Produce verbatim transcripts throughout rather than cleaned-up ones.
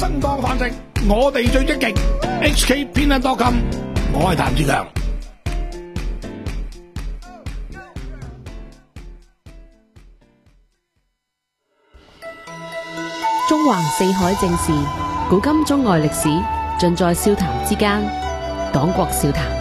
生當飯食，我哋最積極。H K 偏袒多金，我係譚志強。 中橫四海正事，古今中外歷史，盡在笑談之間。黨國笑談。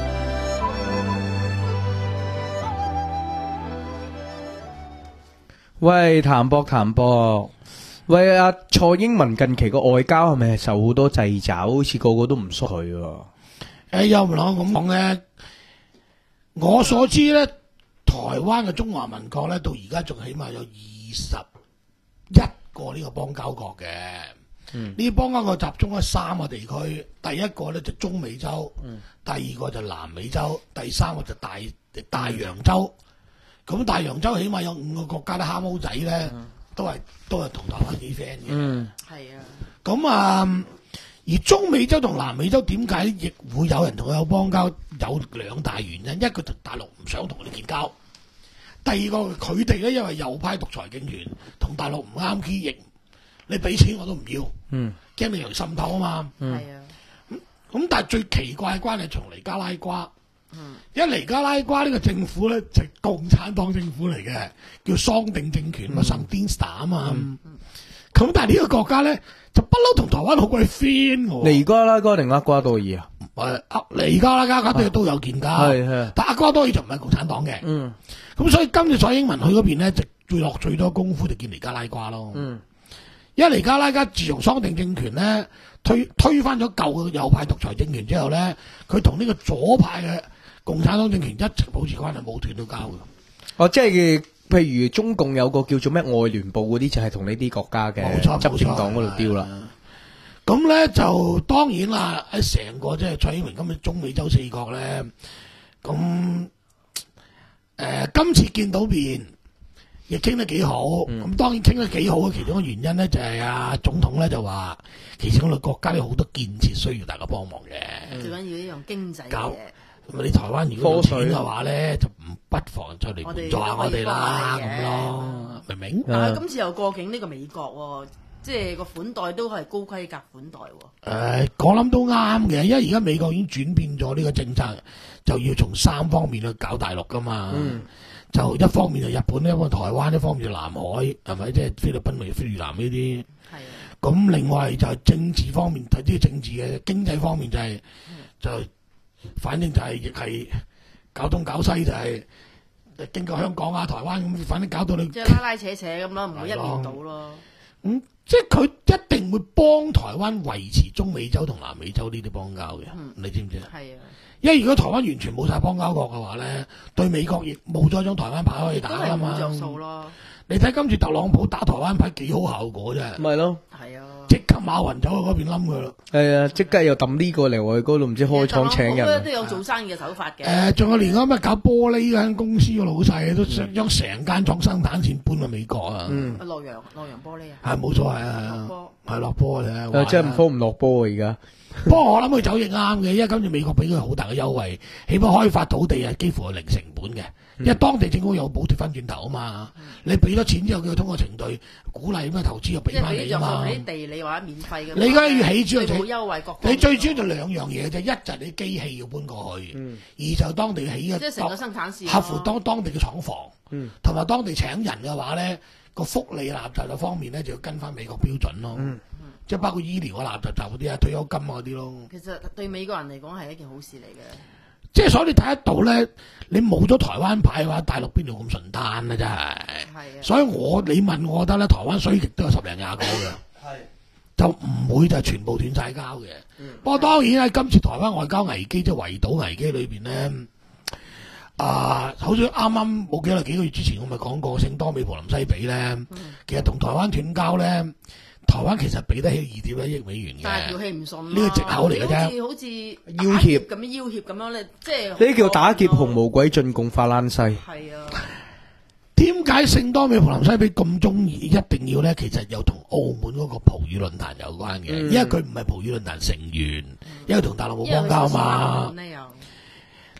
喂，譚博譚博，喂阿蔡英文近期個外交係咪受好多掣肘？好似個個都唔縮佢喎。 誒，又唔可咁講咧？我所知咧，台灣嘅中華民國咧，到而家仲起碼有二十一個呢個邦交國嘅。嗯，呢啲邦交國集中喺三個地區，第一個咧就中美洲，嗯、第二個就南美洲，第三個就大大洋洲。咁大洋洲起碼有五個國家，啲蝦毛仔咧，嗯、都係都係同台灣幾 friend 嘅。嗯，係啊。咁啊，而中美洲同南美洲點解亦會有人同佢有邦交？有兩大原因，一個就大陸唔想同佢哋建交，第二個佢哋咧因為右派獨裁政權，同大陸唔啱 key， 亦你俾錢我都唔要。嗯，驚你嚟滲透啊嘛。嗯，係啊。咁咁，但係最奇怪嘅關係從尼加拉瓜。嗯，因為尼加拉瓜呢個政府咧就係共產黨政府嚟嘅，叫桑定政權嘛，桑丁斯塔啊嘛。咁、嗯、但係呢個國家咧就不嬲同台灣好鬼 friend 喎。 尼加拉瓜定厄瓜多爾啊？ 誒、啊，尼加拉瓜都都有建交，係係，但厄瓜多爾就唔係共產黨嘅。嗯，咁所以今次蔡英文去嗰邊咧，就最落最多功夫就見尼加拉瓜咯。嗯，因為尼加拉瓜自從桑定政權咧推推翻咗舊嘅右派獨裁政權之後咧，佢同呢個左派嘅共產黨政權一直保持關係，冇斷到交嘅。 哦，即係譬如中共有個叫做咩外聯部嗰啲，就係同呢啲國家嘅執政黨嗰度丟啦。 咁咧就當然啦，喺成個即係蔡英文今日中美洲四國咧，咁誒、呃、今次見到面亦傾得幾好。咁、嗯、當然傾得幾好嘅其中嘅原因咧，就係、是、啊總統咧就話，其實我哋國家有好多建設需要大家幫忙嘅。最緊要呢樣經濟嘅。咁你台灣如果有錢嘅話咧，就唔不妨再嚟援助下我哋啦，咁咯，明唔明？ 啊，今次又過境呢個美國喎、哦。即係個款待都係高規格款待喎、哦。誒、 呃，我諗都啱嘅，因為而家美國已經轉變咗呢個政策，就要從三方面去搞大陸噶嘛。嗯、就一方面就日本，一方面台灣，一方面就南海，係咪？即係菲律賓、咪菲越南呢啲。係啊。咁另外就係政治方面，睇啲政治嘅經濟方面就係、是嗯、就，反正就係亦係搞東搞西，就係經過香港啊、台灣咁，反正搞到你即係拉拉扯扯咁咯，唔會一面倒咯。 嗯，即係佢一定會幫台灣維持中美洲同南美洲呢啲邦交嘅，嗯、你知唔知啊？係啊，因為如果台灣完全冇晒邦交國嘅話咧，對美國亦冇咗張台灣牌可以打啊嘛。都係冇着數咯。你睇今次特朗普打台灣牌幾好效果啫。咪咯。係啊。即刻馬雲走去嗰邊冧佢咯。係啊，即刻又抌呢個嚟去嗰度，唔知開廠請人。 都有做生意嘅手法嘅。 誒，仲有連嗰咩搞玻璃嗰間公司嘅老細都想將成間廠生產線搬去美國啊。嗯。 洛陽洛陽玻璃啊。 係冇錯係啊。落波。係落波嘅。 誒，即係唔科唔落波啊！而家。 不過我諗佢走亦啱嘅，因為今次美國俾佢好大嘅優惠，起碼開發土地啊，幾乎係零成本嘅，因為當地政府有補貼翻轉頭啊嘛。嗯、你俾咗錢之後，佢通過程序鼓勵咩投資又俾翻你啊嘛。 即係俾地你或者免費嘅。 你而家要起主要就冇優惠各。 你最主要就兩樣嘢啫，一就係你機器要搬過去，嗯、二就當地起嘅。 即係成個生產線。 合乎當當地嘅廠房，同埋、嗯、當地請人嘅話咧，個福利垃圾方面咧就要跟翻美國標準咯。嗯即係包括醫療啊、垃圾雜嗰啲啊、退休金啊嗰啲咯。 其實對美國人嚟講係一件好事嚟嘅。 即係所以你睇得到咧，你冇咗台灣牌嘅話，大陸邊度咁順攤咧？真係。係啊。所以我你問我覺得咧，台灣衰極都有十零廿個嘅。係。就唔會就係全部斷晒交嘅。嗯。不過當然喺今次台灣外交危機即係圍堵危機裏邊咧，啊，好似啱啱冇幾耐幾個月之前我咪講過聖多美葡林西比咧，嗯、其實同台灣斷交咧。台灣其實俾得起二點一億美元嘅， 但係條氣唔順，呢個藉口嚟嘅啫。 好似要挾咁樣要挾咁樣咧，即係呢叫打劫紅毛鬼進貢法蘭西。 係啊， 點解聖多美葡林西比咁中意一定要咧？其實又同澳門嗰個葡語論壇有關嘅，嗯、因為佢唔係葡語論壇成員，嗯、因為同大陸冇邦交嘛。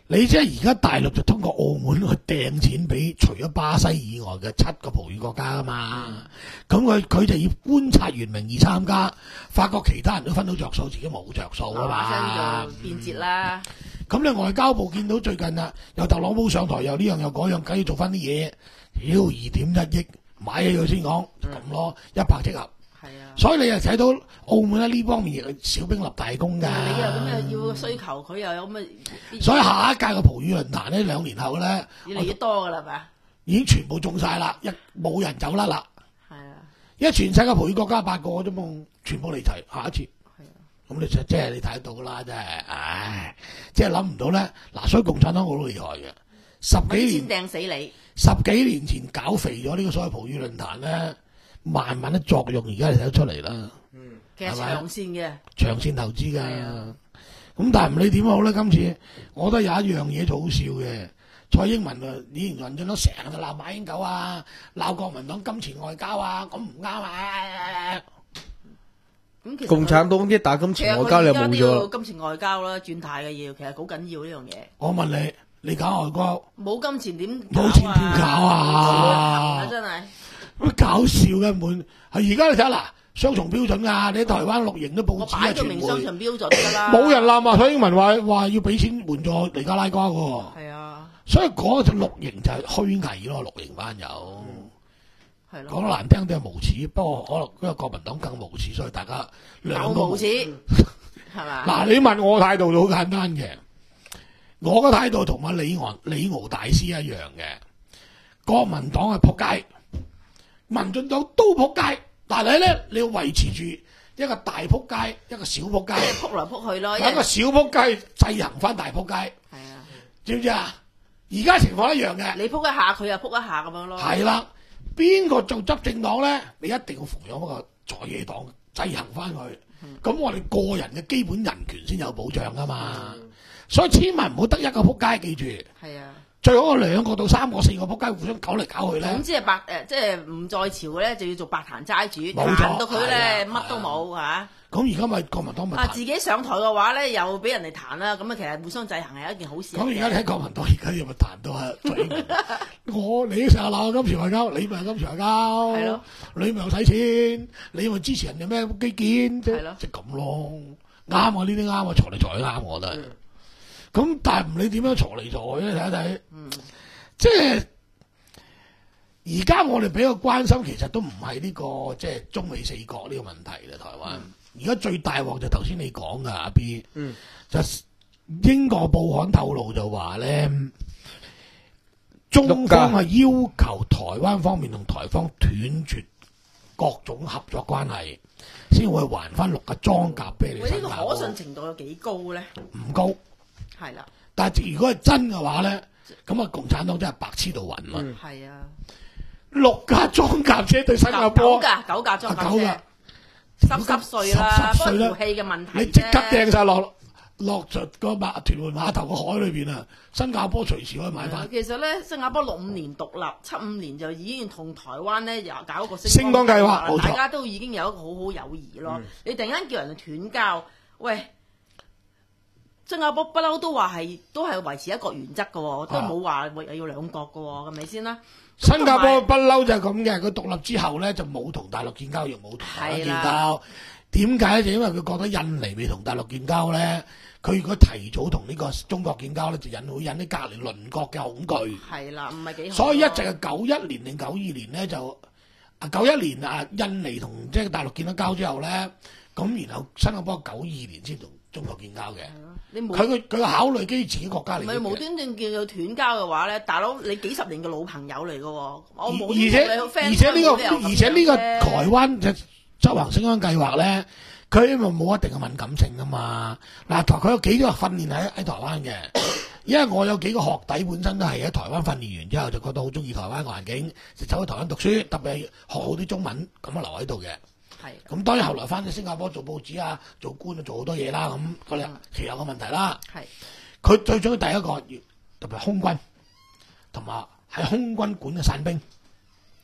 你即係而家大陸就通過澳門去掟錢俾除咗巴西以外嘅七個葡語國家啊嘛，咁佢佢就以觀察員名義參加，發覺其他人都分到着數，自己冇着數啊嘛。 馬就變節啦。 咁你外交部見到最近啊，又特朗普上台又呢樣又嗰樣，梗要做翻啲嘢，妖二點一億買起佢先講，咁咯，一拍即合。 係啊， 所以你又睇到澳門喺呢方面亦係小兵立大功㗎。 你又咁又要需求，佢又有咁嘅， 所以下一屆嘅葡語論壇咧，兩年後咧， 越嚟越多㗎啦，係咪啊？ 已經全部中晒啦，一冇人走甩啦。 係啊， 因為全世界葡語國家八個啫嘛，全部嚟齊，下一次。 係啊， 咁你就即係你睇得到㗎啦，真係，唉，即係諗唔到咧。嗱，所以共產黨好厲害嘅，十幾先年掟死你。 十幾年前搞肥咗呢個所謂葡語論壇咧，慢慢嘅作用而家就睇得出嚟啦。 嗯， 其實長線嘅， 長線投資㗎。 係啊咁但係唔理點好咧，今次我覺得有一樣嘢就好笑嘅。蔡英文啊，以前民進黨成日就鬧馬英九啊，鬧國民黨金錢外交啊，咁唔啱啊！ 咁其實共產黨一打金其實佢錢外交你而家都就冇咗啦。 要金錢外交啦，轉態嘅嘢，其實好緊要呢樣嘢。 我問你，你搞外交冇金錢點搞冇錢點搞啊啊真係乜搞笑嘅滿係而家你睇下嗱，雙重標準㗎，你喺台灣綠營都報我紙啊擺咗明雙傳媒， 重標準㗎啦。 冇人鬧啊！蔡英文話話要俾錢援助尼加拉瓜喎， 係啊， 所以嗰隻綠營就係虛偽咯，綠營班友。 係咯， 講得難聽啲係無恥，不過可能因為國民黨更無恥，所以大家兩個有無恥係嘛？ 嗱，你問我態度就好簡單嘅，我嘅態度同阿李昂李敖大師一樣嘅。國民黨係撲街，民進黨都撲街，但係咧你要維持住一個大撲街，一個小撲街， 撲來撲去咯， 一個小撲街制衡翻大撲街， 係啊， 知唔知啊？而家情況一樣嘅， 你撲一下，佢又撲一下咁樣咯。 係啦。邊個做執政黨咧？你一定要逢有嗰個在野黨制衡翻佢。咁、嗯、我哋個人嘅基本人權先有保障噶嘛。嗯、所以千萬唔好得一個撲街，記住。 係啊， 最好兩個到三個、四個撲街互相搞嚟搞去咧。 總之係白誒，即係唔在朝嘅咧，就要做白壇齋主， 冇錯彈到佢咧係啊乜都冇嚇。 咁而家咪國民黨咪啊！ 彈自己上台嘅話咧，又俾人哋彈啦，咁啊，其實互相制衡係一件好事嚟嘅。 咁而家你睇國民黨而家又咪彈到啊？我你成日鬧金錢外交，你咪係金錢外交。 係咯， 你咪又使錢，你咪支持人哋咩基建，即係咯即咁咯。啱啊！呢啲啱啊，財嚟財去啱，我覺得。咁、嗯、但係唔理點樣財嚟財咧，睇一睇。 嗯。 即係而家我哋比較關心，其實都唔係呢個即係中美四國呢個問題啦，台灣。而家、嗯、最大鑊就頭先你講噶阿 B， 嗯， 就英國報刊透露就話咧，中方係要求台灣方面同台方斷絕各種合作關係，先會還翻六個裝甲俾你。 喂，呢個可信程度有幾高咧？ 唔高， 係啦， 但係如果係真嘅話咧，咁啊共產黨真係白痴到暈啦。 係啊， 六架裝甲車對新加坡， 九架九架裝甲車，濕濕碎濕啦，不過濕碎啦條氣嘅問題你即刻掟晒落落咗個碼屯門碼頭個海裏邊啊！新加坡隨時可以買翻。 其實咧，新加坡六五年獨立，七五年就已經同台灣咧又搞一個星光計劃，冇錯， 大家都已經有一個好好友誼咯。嗯、你突然間叫人哋斷交，喂！新加坡不嬲都話係都係維持一國原則嘅喎，都冇話要兩國嘅喎，係咪先啦？ 新加坡不嬲就係咁嘅，佢獨立之後咧就冇同大陸建交，亦冇同台灣建交。點解？就因為佢覺得印尼未同大陸建交咧，佢如果提早同呢個中國建交咧，就引會引啲隔離鄰國嘅恐懼。係啦，唔係幾好。所以一直係九一年定九二年咧就啊九一年啊印尼同即係大陸建咗交之後咧，咁然後新加坡九二年先同中國建交嘅。佢佢佢考慮基於自己國家嚟。唔係無端端叫佢斷交嘅話咧，大佬你幾十年嘅老朋友嚟嘅喎，我冇而且而且呢個而且呢個台灣就執行星光計劃咧，佢因為冇一定嘅敏感性噶嘛。嗱，佢有幾個訓練喺喺台灣嘅，因為我有幾個學弟本身都係喺台灣訓練完之後，就覺得好中意台灣嘅環境，就走去台灣讀書，特別係學好啲中文，咁啊留喺度嘅。係，咁當然後來翻去新加坡做報紙啊，做官啊，做好多嘢啦。咁嗰啲其有個問題啦。係，佢最重要第一個，特別空軍，同埋喺空軍管嘅散兵，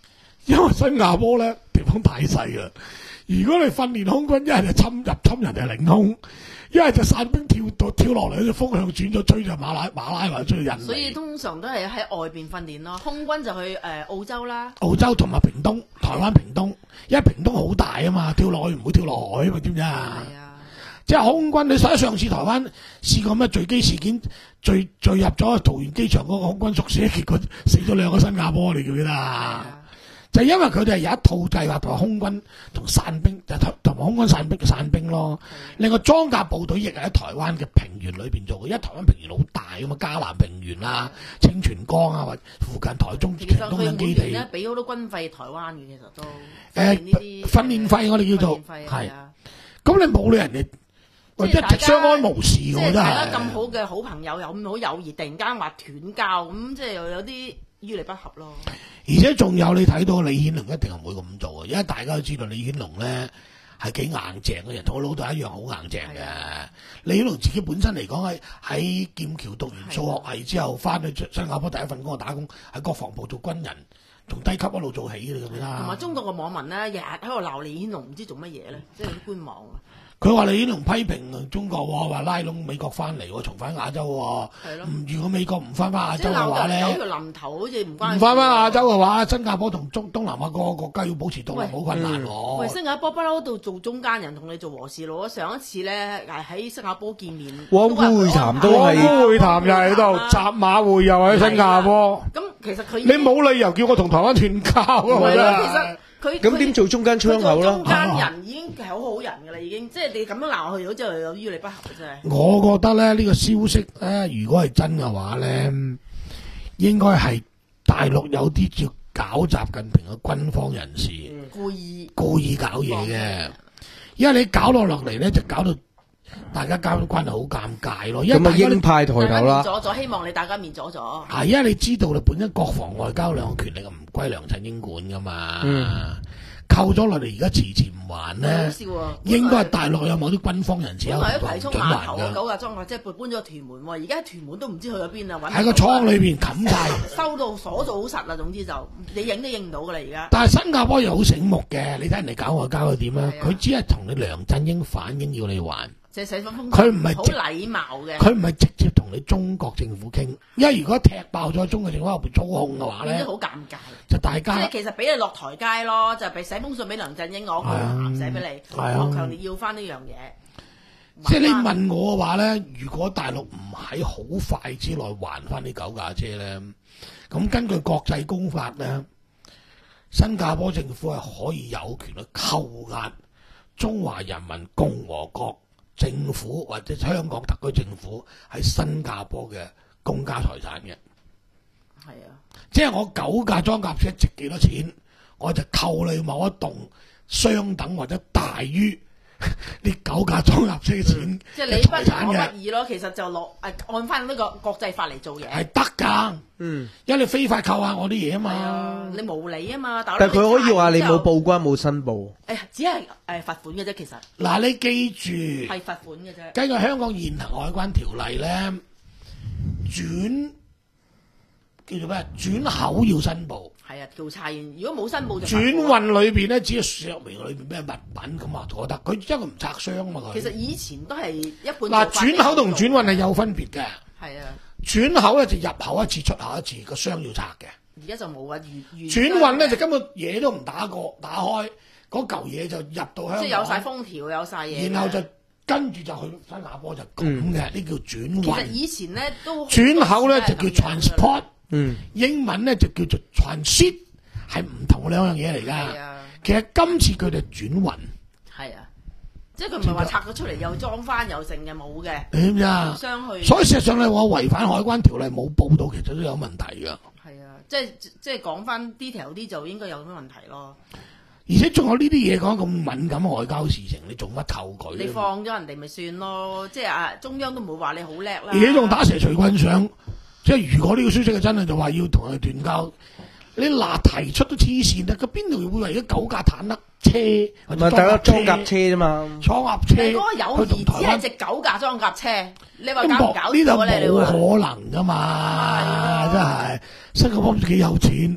因為新加坡咧地方太細啦。如果你訓練空軍，一係就侵入侵人哋領空，一係就散兵跳到跳落嚟，就風向轉咗，追就馬拉馬拉或者追印尼。 所以通常都係喺外邊訓練咯，空軍就去誒、呃、澳洲啦。 澳洲同埋屏東、台灣屏東，因為屏東好大啊嘛，跳落去唔會跳落海啊嘛，知唔知啊？ 係啊， 即係空軍，你睇上次台灣試過咩墜機事件，墜墜入咗桃園機場嗰個空軍宿舍，結果死咗兩個新加坡，你記唔記得啊？就因為佢哋係有一套計劃同埋空軍同散兵，就同埋空軍散兵散兵咯。另外裝甲部隊亦係喺台灣嘅平原裏邊做嘅，因為台灣平原好大啊嘛，嘉南平原啦、清泉江啊，或附近台中其實長東佢引基地。 每年咧俾好多軍費台灣嘅，其實都誒呢啲訓練費我哋叫做訓練費係係啊。 咁你冇理人哋，喂一即係大家直相安無事即嘅，我真係大家咁係。 好嘅好朋友，有咁好友誼，突然間話斷交，咁即係又有啲於理不合咯。 而且仲有你睇到李顯龍一定係唔會咁做嘅，因為大家都知道李顯龍咧係幾硬淨嘅人，同我老豆一樣好硬淨嘅。李顯龍自己本身嚟講係喺劍橋讀完數學系之後，翻去新加坡第一份工就打工喺國防部做軍人，從低級一路做起嘅，你記唔記得啊？ 同埋中國嘅網民咧，日日喺度鬧李顯龍，唔知做乜嘢咧，即係有啲官網啊。 佢話李顯龍批評中國喎，話拉攏美國翻嚟喎，重返亞洲喎。 係咯唔如果美國唔翻翻亞即係鬧洲嘅話咧， 到有條臨頭，好似唔關唔翻翻亞洲嘅話，新加坡同中東南亞個個國家要保持獨立好困難喎。 喂，新加坡不嬲到做中間人，同你做和事佬。上一次咧，係喺新加坡見面， 汪辜會談都係汪辜會談又喺度，習馬會又喺新加坡。 咁其實佢你冇理由叫我同台灣斷交啊！我覺係咯，其得實佢咁點做中間窗口啦佢做中？間人已經係好好人㗎啦，已經即係你咁樣鬧佢，好似有於理不合嘅真係。 我覺得咧呢個消息咧，如果係真嘅話咧，應該係大陸有啲要搞習近平嘅軍方人士故意故意搞嘢嘅，因為你搞落落嚟咧，就搞到大家交關係好尷尬咯。因為咁啊， 大家鷹派抬頭大家面啦。 咗咗，希望你大家面咗咗。 係因為你知道啦，本身國防外交兩個權力唔歸梁振英管噶嘛， 嗯扣咗落嚟而家遲遲唔還好咧， 笑啊！ 應該係大陸有某啲軍方人士有本來喺葵涌準碼頭還㗎， 嗰九架裝甲車搬咗去屯門喎，而家屯門都唔知去咗邊啦，揾唔到喺個倉裏邊冚晒。 收到鎖到好實啦，總之就你影都影唔到噶啦，而家。 但係新加坡又好醒目嘅，你睇人哋搞外交係點啊？ 係啊佢只係同你梁振英反映要你還， 就係寫封封， 佢唔係直好禮貌嘅， 佢唔係直接同你中國政府傾，因為如果踢爆咗中國政府後邊操控嘅話咧變咗，好尷尬。 就大即係家其實俾你落台階咯，就俾寫封信俾梁振英，我啊寫俾你， 係啊我強烈要翻呢樣嘢。 即係你還返問我嘅話咧，如果大陸唔喺好快之內還翻呢九架車咧，咁根據國際公法咧，新加坡政府係可以有權去扣押中華人民共和國政府或者香港特區政府喺新加坡嘅公家財產嘅。 係啊， 即係我九架裝甲車值幾多錢，我就扣你某一棟相等或者大於呢九架裝甲車嘅錢嘅即係你不財產嘅我不，義咯。其實就落誒按翻呢個國際法嚟做嘢。 係得㗎。 嗯， 因為你非法扣押我啲嘢啊係啊嘛，。 你無理啊嘛，但但係佢可以話你冇報關冇申報。 誒，只係誒罰款嘅啫，其實嗱，你記住， 係罰款嘅啫。 根據香港現行海關條例咧，轉叫做咩？轉口要申報。 係啊，調查完如果冇申報就罰轉款。 運裏邊咧，只係説明裏邊咩物品咁啊，覺得佢因為唔拆箱嘛佢。 其實以前都係一半嗱，轉口同轉運係有分別嘅。 係啊， 轉口咧就入口一次，出口一次，個箱要拆嘅。 而家就冇啊，原原轉運咧就根本嘢都唔打過，打開嗰嚿嘢就入到香港， 即係有晒封條，有晒嘢嘅。 然後就跟住就去新加坡就咁嘅，呢、叫轉其實運。 以前咧都轉口咧就叫 transport， 嗯， 英文咧就叫做 transit，係唔同兩樣嘢嚟係㗎。 啊， 其實今次佢哋轉運， 係啊，即係佢唔係話拆咗出嚟又裝翻又剩嘅，冇嘅， 你知唔知啊互？相去。 所以事實上咧，我違反海關條例冇報到，其實都有問題㗎。 係啊，即係即係講翻 detail 啲就應該有咩問題咯。 而且仲有呢啲嘢講咁敏感外交事情，你做乜扣佢？ 你放咗人哋咪算咯，即係啊中央都唔會話你好叻啦。 而且仲打蛇隨棍上，即係如果呢個消息係真係就話要同佢斷交，你嗱提出都黐線啦！佢邊度會為咗九架坦克車或唔係大家者裝甲裝甲車啫嘛。 裝甲車你嗰個友去同台灣誼只係值九架裝甲車，你話都搞唔搞冇呢度錯咧？你話冇可能噶嘛，真係新加坡幾有錢，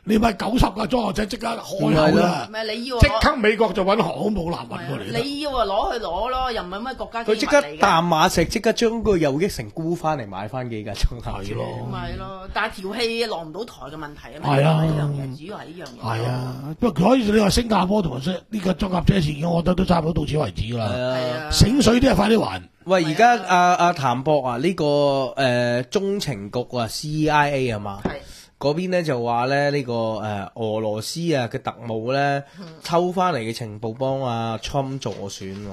你咪九十架裝甲車即刻開口係啦唔，係你要即攞刻美國就揾航空母艦運過嚟啦。 你要啊攞去攞咯，又唔係咩國家機密佢即刻嚟嘅。 淡馬錫即刻將個又益城沽翻嚟買翻幾架裝甲車係咯咪係咯，但係條氣落唔到台嘅問題啊嘛。 係啊呢樣嘢主要係呢樣嘢。 係啊，不過所以你話新加坡同埋呢個裝甲車事件，我覺得都差唔多到此為止啦。 係啊， 醒水啲啊，快啲還！ 喂，而家阿阿譚博啊，呢、個誒、呃、中情局啊 C I A 係嘛？ 係嗰邊咧就話咧呢、個誒、呃、俄羅斯啊嘅特務咧抽翻嚟嘅情報幫阿 Trump 助選喎，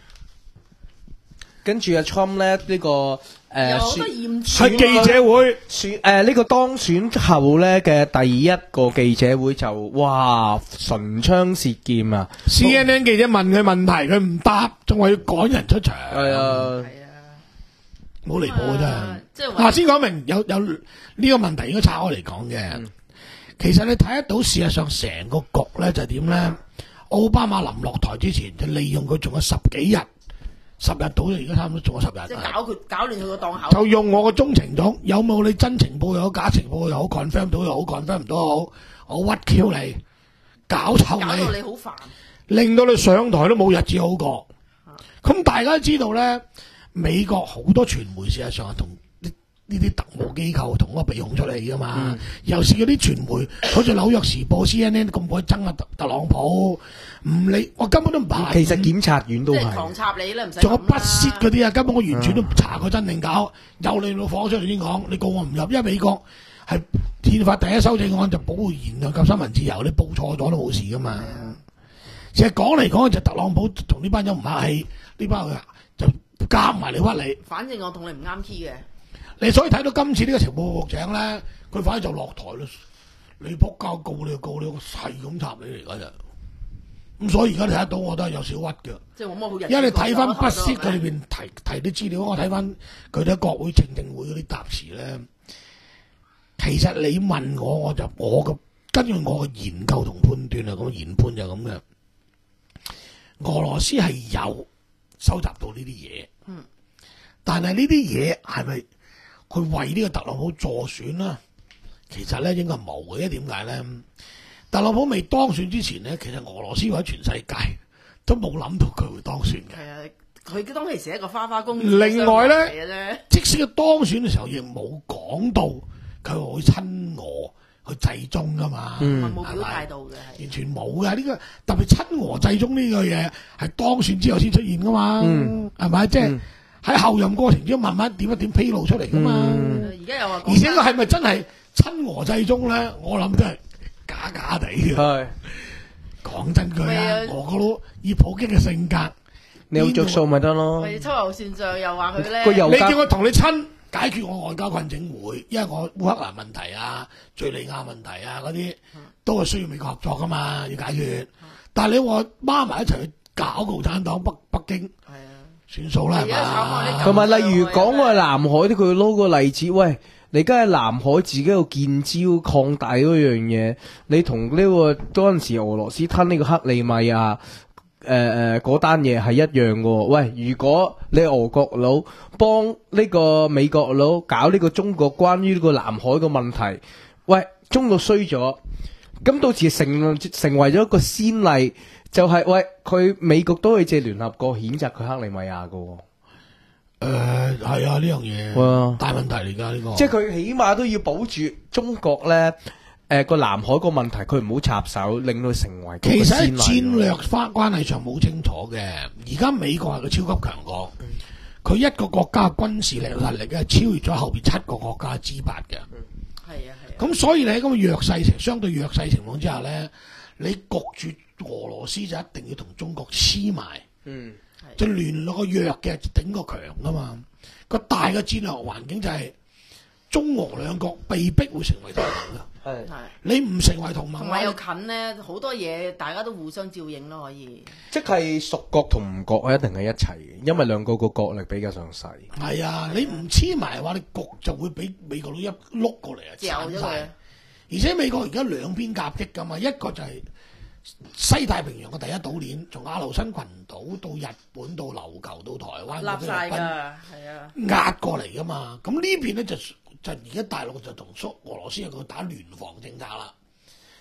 跟住阿 Trump 咧呢、個誒、呃、 有好多選驗係記者會， 選誒呢個當選後咧嘅第一個記者會就哇唇槍舌劍啊！ C N N 記者問佢問題，佢唔答，仲話要趕人出場。 係啊， 係啊， 好離譜啊真係。 即係話嗱，先講明有有呢個問題應該拆開嚟講嘅。其實你睇得到事實上成個局咧就係點咧？奧巴馬臨落台之前就利用佢仲有十幾日，十日到啦，而家差唔多仲有十日。 即係搞佢搞亂佢個檔口。 就用我個中情種，有冇你真情報又好，假情報又好，confirm 到又好，confirm 唔到又好，我屈 Q 你，搞臭搞到你， 你好煩。 令到你上台都冇日子好過。咁大家都知道咧，美國好多傳媒事實上係同呢呢啲特務機構同嗰個鼻孔出嚟噶嘛。尤其是嗰啲傳媒，好似紐約時報、C N N 咁鬼憎啊特特朗普，唔理我根本都唔排。 其實檢察院都即係狂係。 插你啦，唔使諗啦。 仲有不屑嗰啲啊，根本我完全都唔查過真定假，有你老火出嚟先講，你告我唔入，因為美國係憲法第一修正案就保護言論及新聞自由，你報錯咗都冇事噶嘛。其實講嚟講去就特朗普同呢班友唔客氣，呢班人就夾埋嚟屈你。 反正我同你唔啱 key 嘅。 你所以睇到今次呢個情報局長咧，佢反而就落台咯。你仆交告你就告你，我係咁插你嚟㗎咋。咁所以而家你睇得到，我都係有少屈嘅。 即係冇乜好日子過。 因為你睇翻不息佢係咪裏邊提提啲資料，我睇翻佢哋喺國會聽證會嗰啲答詞咧，其實你問我，我就我嘅根據我嘅研究同判斷啊，咁研判就咁嘅。俄羅斯係有收集到呢啲嘢， 嗯， 但係呢啲嘢係咪佢為呢個特朗普助選啦？其實咧應該冇嘅，因為點解咧？特朗普未當選之前咧，其實俄羅斯或者全世界都冇諗到佢會當選嘅。 係啊，佢當其時係一個花花公子另外呢嘅啫。 即使佢當選嘅時候，亦冇講到佢會親俄去制中噶嘛， 嗯冇表態到嘅係。 完全冇嘅。呢、個特別親俄制中呢個嘢係當選之後先出現噶嘛， 嗯係咪？即係嗯喺後任過程中慢慢點一點披露出嚟噶嘛。 嗯而家又話講而且佢係咪真係親俄制中咧？我諗都係假假地嘅。 係講真句啊係啊， 俄國佬以普京嘅性格， 你有着數咪得咯？ 咪秋後算賬，又話佢咧。 個油價你叫我同你親解決我外交困境會，因為我烏克蘭問題啊、敍利亞問題啊嗰啲都係需要美國合作噶嘛，要解決。但係你話孖埋一齊去搞共產黨北北京， 係啊， 算數啦，係而家炒開啲嘛？ 同埋例如講話南海啲，佢撈個例子，喂，你而家喺南海自己個建招擴大嗰樣嘢，你同呢、個嗰陣時俄羅斯吞呢個克里米亞。誒誒，嗰單嘢係一樣嘅喎。喂，如果你俄國佬幫呢個美國佬搞呢個中國關於呢個南海嘅問題，喂，中國衰咗，咁到時成成為咗一個先例，就係、喂佢美國都可以借聯合國譴責佢克里米亞嘅喎。 誒係啊，呢樣嘢哇大問題嚟㗎呢個。 即係佢起碼都要保住中國咧，誒個南海個問題，佢唔好插手，令到成為嗰個其實喺先例戰略關關係上冇清楚嘅。而家美國係個超級強國，佢一個國家嘅軍事力能力係超越咗後邊七個國家之八嘅。 係啊係啊。 咁所以你喺咁嘅弱勢情相對弱勢情況之下咧，你焗住俄羅斯就一定要同中國黐埋， 嗯， 就聯絡個弱嘅頂個強噶嘛。個大嘅戰略環境就係中俄兩國被逼會成為同盟㗎。 係係。 你唔成為同盟， 同埋又近咧，好多嘢大家都互相照應咯，可以。 即係屬國同唔國係一定係一齊嘅，因為兩個個國力比較上細。 係啊，你唔黐埋嘅話，你局就會俾美國佬一碌過嚟啊， 嚼咗佢鏟晒。而且美國而家兩邊夾擊㗎嘛，一個就係西太平洋嘅第一島鏈，從亞留申群島到日本到琉球到台灣， 立晒㗎， 菲律賓係啊。 壓過嚟㗎嘛。咁呢邊咧就就而家大陸就同蘇俄羅斯有個打聯防政策啦。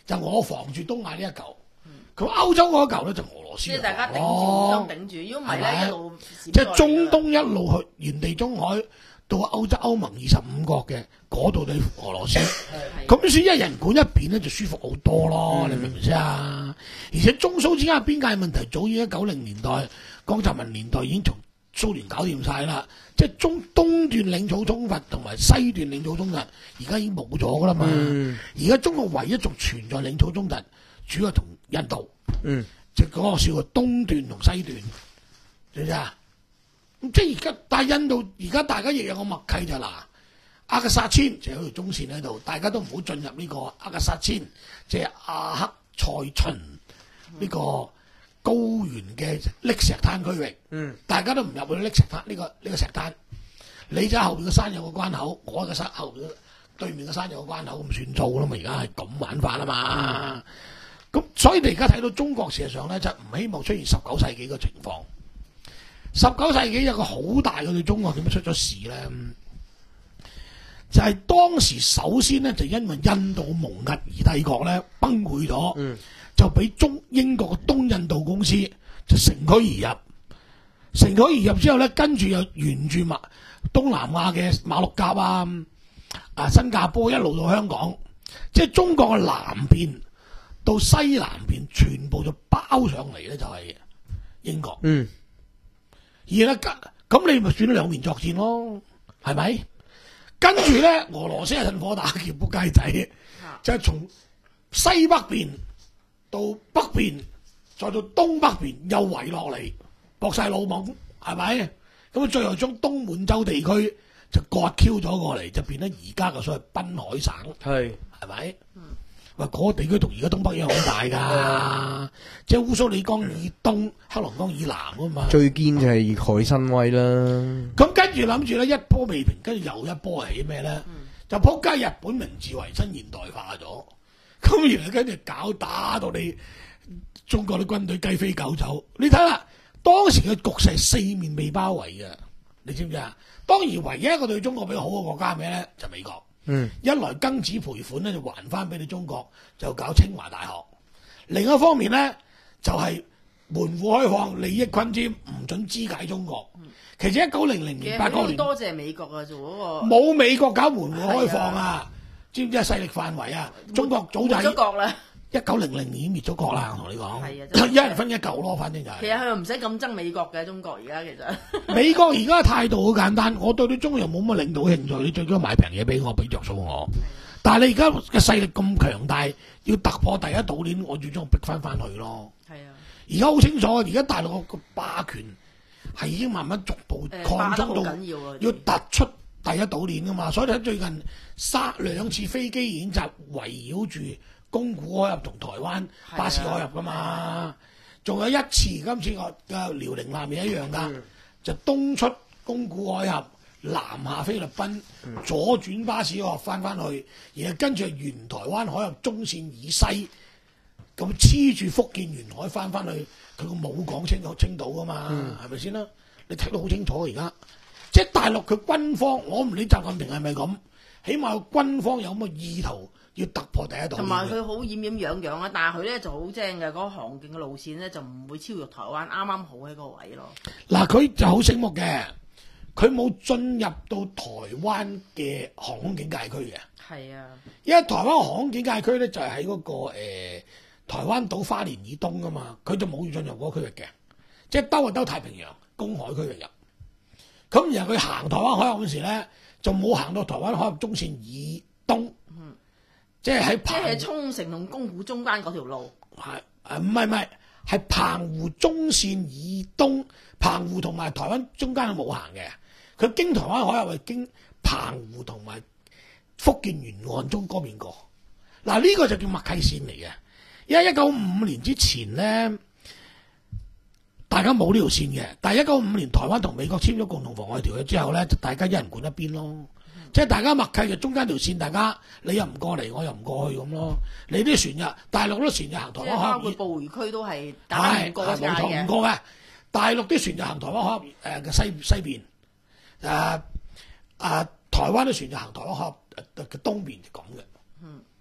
就我防住東亞呢一嚿，咁歐洲嗰一嚿咧就俄羅斯即係大家頂住， 咯互相頂住。如果唔係係咪咧，一路即係中東一路去沿地中海到歐洲歐盟二十五國嘅嗰度對俄羅斯，咁先一人管一邊咧就舒服好多咯，你明唔明先啊？而且中蘇之間嘅邊界問題早於一九零年代江澤民年代已經從蘇聯搞掂晒啦，即係中東段領土衝突同埋西段領土衝突，而家已經冇咗噶啦嘛。而家、嗯、中國唯一仲存在領土衝突，主要同印度， 嗯， 即係嗰個叫做東段同西段，知唔知啊？咁即係而家，但係印度而家大家亦有個默契就嗱，阿克薩千就有條中線喺度，大家都唔好進入呢個阿克薩千，即係阿克塞秦呢個高原嘅礫石灘區域，嗯，大家都唔入去礫石灘呢個呢、呢個石灘，你就喺後邊嘅山有個關口，我喺個山後邊對面嘅山有個關口，咁算數啦嘛，而家係咁玩法啦嘛，咁、嗯、所以你而家睇到中國事實上咧就唔希望出現十九世紀嘅情況。十九世紀有個好大嘅對中國點樣出咗事咧，就係、是、當時首先咧就因為印度蒙兀兒帝國咧崩潰咗，嗯、就俾中英國嘅東印度公司就乘虛而入，乘虛而入之後咧，跟住又沿住馬東南亞嘅馬六甲啊、啊新加坡一路到香港，即係中國嘅南邊到西南邊全部就包上嚟咧，就係英國。嗯。而咧咁你咪選咗兩面作戰咯，係咪？跟住咧，俄羅斯係趁火打劫仆街仔，就係、是、從西北邊到北邊，再到東北邊又圍落嚟，搏晒老懵，係咪？咁啊，最後將東滿洲地區就割 Q 咗過嚟，就變咗而家嘅所謂濱海省，係係咪？話嗰個地區同而家東北一樣好大㗎，即係烏蘇里江以東、黑龍江以南啊嘛。 最堅就係海參崴啦。 咁跟住諗住咧，一波未平，跟住又一波起咩咧？嗯、就撲街日本明治維新現代化咗，咁然後跟住搞打到你中國啲軍隊雞飛狗走。你睇下當時嘅局勢四面被包圍嘅，你知唔知啊？當然唯一一個對中國比較好嘅國家係咩咧？就係、美國。嗯，一來庚子賠款咧就還翻俾你中國，就搞清華大學；另一方面咧就係、是、門戶開放，利益昆添，唔准肢解中國。嗯、其實一九零零年、八九年多謝美國啊，做嗰個冇美國搞門戶開放啊，啊知唔知啊？勢力範圍啊，中國早就咗國啦。 一九零零年滅咗國啦，我同你講， 係啊， 一人分一嚿咯，反正就係、是。 其實佢又唔使咁憎美國嘅，中國而家其實。 美國而家嘅態度好簡單，我對你中國又冇乜領導興趣，你最緊要買平嘢俾我，俾着數我。但係你而家嘅勢力咁強大，要突破第一島鏈，我最終逼翻翻去咯。係啊，而家好清楚，而家大陸個霸權係已經慢慢逐步擴張到要，要突出第一島鏈噶嘛。所以睇最近三兩次飛機演習圍繞住宮古海峽同台灣巴士海峽噶嘛，仲有一次今次個嘅遼寧艦亦一樣噶，嗯、就東出宮古海峽，南下菲律賓，嗯、左轉巴士海峽翻翻去，然後跟住沿台灣海峽中線以西，咁黐住福建沿海翻翻去，佢個冇講清楚青島噶嘛，係咪先啦？你睇到好清楚而家，即係大陸佢軍方，我唔理習近平係咪咁，起碼個軍方有咁嘅意圖。要突破第一島， 同埋佢好掩掩養養啊！但係佢咧就好正嘅，嗰、那個航徑嘅路線咧就唔會超越台灣，啱啱好喺個位咯。嗱，佢就好醒目嘅，佢冇進入到台灣嘅航空警戒區嘅。係啊，因為台灣航空警戒區咧就係喺嗰個誒、呃、台灣島花蓮以東噶嘛，佢就冇進入嗰個區域嘅，即係兜就兜太平洋公海區域入。咁然後佢行台灣海峽嗰時咧，就冇行到台灣海峽中線以東。嗯。即係喺即係沖繩同宮古中間嗰條路， 係誒唔係唔係，係澎湖中線以東，澎湖同埋台灣中間係冇行嘅。佢經台灣海峽係經澎湖同埋福建沿岸中嗰邊過。嗱、啊、呢、這個就叫默契線嚟嘅。因為一九五五年之前咧，大家冇呢條線嘅。但係一九五五年台灣同美國簽咗共同妨礙條約之後咧，就大家一人管一邊咯。即係大家默契就中間條線，大家你又唔過嚟，我又唔過去咁咯。你啲船入大陸啲船就行台灣海峽，包括捕魚區都係大家唔過界嘅。唔過嘅， 大陸啲船就行台灣海峽誒嘅西西邊，誒、啊、誒、啊、台灣啲船就行台灣海峽嘅東邊，就咁嘅。嗯，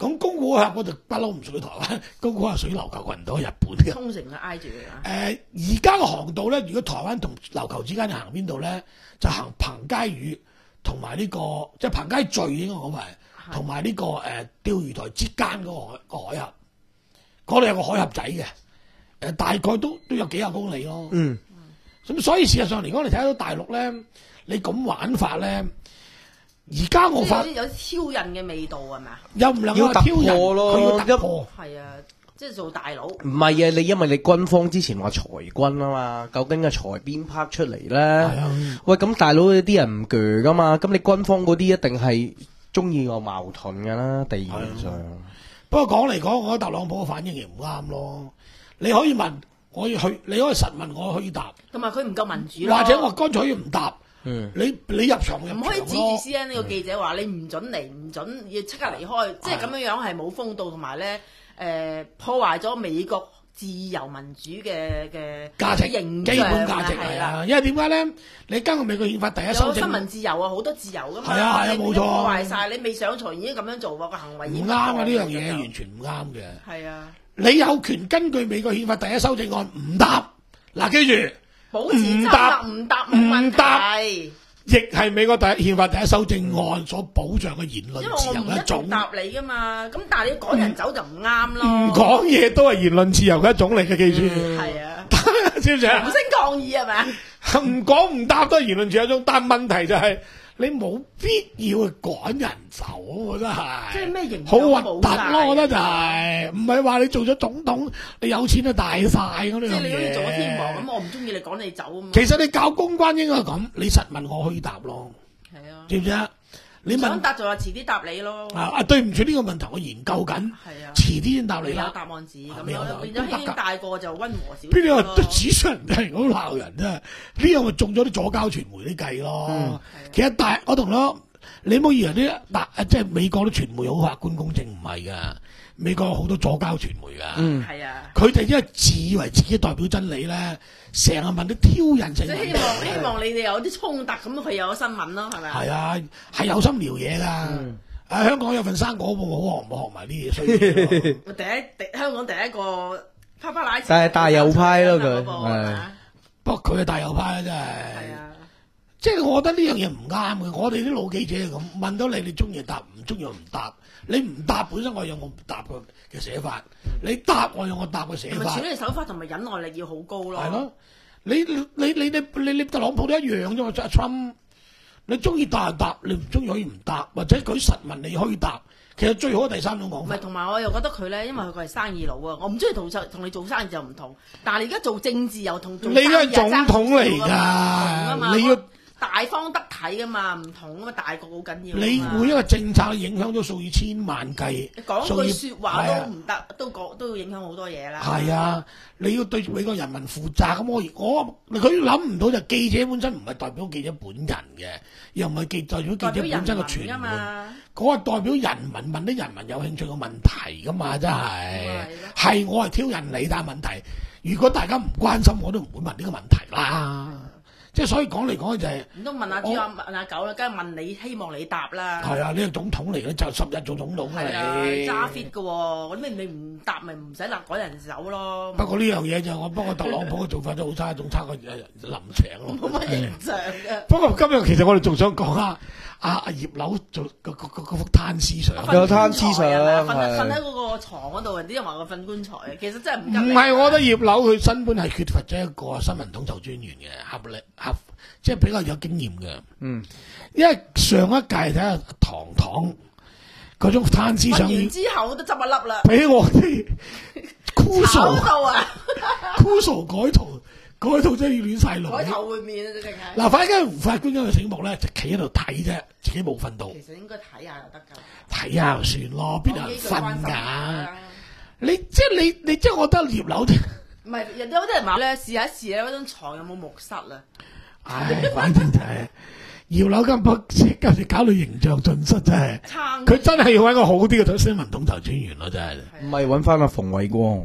咁宮古海峽嗰度不嬲唔屬於台灣，宮古海峽屬於琉球群島日本嘅。 沖繩係挨住嘅。 誒而家嘅航道咧，如果台灣同琉球之間就行邊度咧，就行彭佳嶼同埋呢個即係彭佳嶼應該講埋，同埋呢個誒、呃、釣魚台之間嗰個海個海峽，嗰度有個海峽仔嘅，誒、呃、大概都都有幾廿公里咯。 嗯， 咁所以事實上嚟講，你睇到大陸咧，你咁玩法咧，而家我發有啲有啲挑釁嘅味道係咪啊？ 又唔能夠話要突挑釁破咯佢要突破。 係啊，即係做大佬。 唔係啊，你因為你軍方之前話裁軍啊嘛，究竟係裁邊 part 出嚟咧？ 啊喂，咁大佬有啲人唔鋸噶嘛，咁你軍方嗰啲一定係中意個矛盾噶啦，地緣上。 不過講嚟講，我覺得特朗普嘅反應亦唔啱咯。你可以問我要去，你可以實問我可以答， 同埋佢唔夠民主咯。 或者我乾脆可以唔答。 嗯， 你你入場入場唔可以指住咯。 C N N 呢個記者話你唔準嚟，唔準要即刻離開，即係咁樣樣係冇風度，同埋咧誒破壞咗美國自由民主嘅嘅價值形基本象價值係係啦。 啊，因為點解咧？你根據美國憲法第一修有新正聞自由啊，好多自由噶嘛。 係啊係啊冇錯你你都破壞晒，你未上台已經咁樣做喎，個行為已經唔啱啊！呢樣不當嘢完全唔啱嘅。 係啊， 你有權根據美國憲法第一修正案唔答嗱，記住， 保持唔答緘默唔答冇問唔答題。 亦係美國第一憲法第一修正案所保障嘅言因為論自我唔一定由嘅一種。 答你噶嘛，咁但係你趕人走就唔啱咯。 唔講嘢都係言論自由嘅一種嚟嘅，記住。 係啊， 知唔知啊無？聲抗議係咪啊？ 唔講唔答都係言論自由一種，但問題就係、你冇必要去趕人走，我覺得係。 即係咩形好象核突都冇晒咯，我覺得就係、唔係話你做咗總統，你有錢就大晒嗰啲即係你好似做咗天王咁。 咁，我唔中意你趕你走啊嘛。 其實你搞公關應該係咁，你實問我可以答咯， 係啊， 知唔知啊？你問想答就話遲啲答你咯。 啊啊，對唔住呢個問題，我研究緊， 係啊， 遲啲先答你你有啦。 答案紙咁未有答樣，變咗輕輕大個就温和少邊少咯。 啲話紙上人係好鬧人啫？呢樣咪中咗啲左膠傳媒啲計咯。 嗯其實大我同你講，你唔好以為啲大即係美國啲傳媒好客觀公正，唔係噶。美國有好多左膠傳媒噶。 嗯係啊， 佢哋因為自以為自己代表真理咧，成日問啲挑釁性即係問題。 希望希望你哋有啲衝突，咁佢有新聞咯，係咪啊？ 係啊，係有心聊嘢噶。 嗯啊，香港有份生果報，我學唔學埋啲嘢衰嘢咯。 第一第香港第一個啪啪拉， 但係大右派咯佢嗰個係咪啊不過佢係大右派啦，真係係。 啊， 即係我覺得呢樣嘢唔啱嘅。我哋啲老記者係咁問到你，你中意答，唔中意唔答。你唔答本身我有我唔答嘅嘅寫法，你答我有我答嘅寫法同埋處。理手法同埋忍耐力要好高咯。 係咯，你你你你你你你特朗普都一樣啫嘛，阿 Trump，你中意答就答，你唔中意可以唔答，或者佢實問你可以答。其實最好嘅第三種講法唔係，，同埋我又覺得佢咧，因為佢係生意佬啊，我唔中意同同你做生意就唔同，但係你而家做政治又同做你生意而家係總統嚟爭少少㗎嘛唔同㗎嘛㗎，你要大方得體噶嘛，唔同啊嘛，大局好緊要㗎嘛。 你每一個政策影響咗數以千萬計， 講數以句説話係啊都唔得，都講都要影響好多嘢啦。 係啊，你要對美國人民負責咁，我我佢諗唔到就記者本身唔係代表記者本人嘅，又唔係記代表記者代表本身嘅傳人民㗎媒， 嘛。 嗰個代表人民問啲人民有興趣嘅問題噶嘛，真係係係我係挑釁你，但係問題如果大家唔關心，我都唔會問呢個問題啦。即係所以講嚟講去就係、 唔通問阿豬啊問阿狗啦，梗係問你，希望你答啦。 係啊，你係總統嚟嘅，就十日做總統係啊， 啊你。 揸 fit 嘅喎，咁你你唔答咪唔使立改人手咯。 不過呢樣嘢就我不過特朗普嘅做法都好差，仲差過林鄭咯。 冇乜形象嘅。 不過今日其實我哋仲想講下阿阿葉劉做嗰嗰嗰嗰幅攤屍相。 有攤屍相瞓係瞓喺嗰個床嗰度，啲人話佢瞓棺材嘅，其實真係唔唔吉利係，我覺得葉劉佢根本係缺乏咗一個新聞統籌專員嘅合力合，即係比較有經驗嘅。 嗯， 因為上一屆睇下唐唐嗰種攤屍相， 瞓完之後都執一粒啦， 俾我哋酷炒數到啊， 酷數改圖，改圖真係要亂晒龍。 改頭換面啊，直情係。 嗱，反而胡法官今日醒目咧，就企喺度睇啫，自己冇瞓到， 其實應該睇下就得㗎。 睇下就算咯，邊有人講幾句瞓關心下㗎？ 啦你即係你你即係我覺得葉劉， 唔係，人哋有啲人話咧，試下試咧，嗰張床有冇木塞啊？ 唉，反正就係葉劉今鋪今次搞到形象盡失，真係撐佢真係要揾個好啲嘅新聞統籌專員咯，真係。 唔係揾翻阿馮偉光。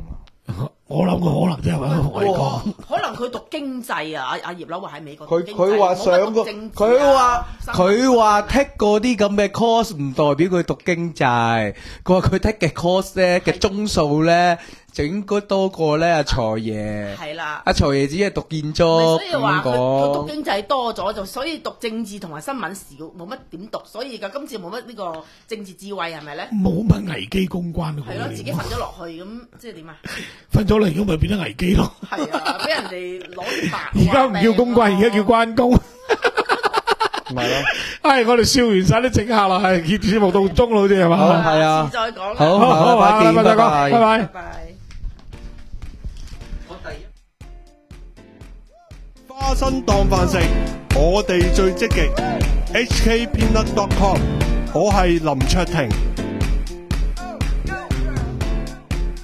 我諗佢可能真係揾個外國。 可能佢讀經濟啊，阿阿葉劉話喺美國讀佢經濟佢話上個， 冇乜讀政治啊佢話生佢話 take 嗰啲咁嘅 course 唔代表佢讀經濟，佢話佢 take 嘅 course 咧嘅鐘數咧就應該多過咧阿財爺。 係啦。 阿財爺只係讀建咪築所以話咁佢佢讀講。 經濟多咗，就所以讀政治同埋新聞少，冇乜點讀，所以嘅今次冇乜呢個政治智慧係咪咧？ 冇乜危機公關嘅係咯，自己瞓咗落去咁，即係點啊？ 瞓咗嚟，如果咪變咗危機咯。 係啊，俾人哋攞啲白。 而家唔叫公關，而家叫關公。 咪咯， 唉，我哋笑完晒啲整客啦，係節節目到鐘啦，好似係好嘛？ 係啊下次再講啦。 好， 好好， 下禮拜見， 下禮拜再講， 拜拜拜拜拜。拜。 花生當飯食，我哋最積極。H K Peanut dot com， 我係林卓廷。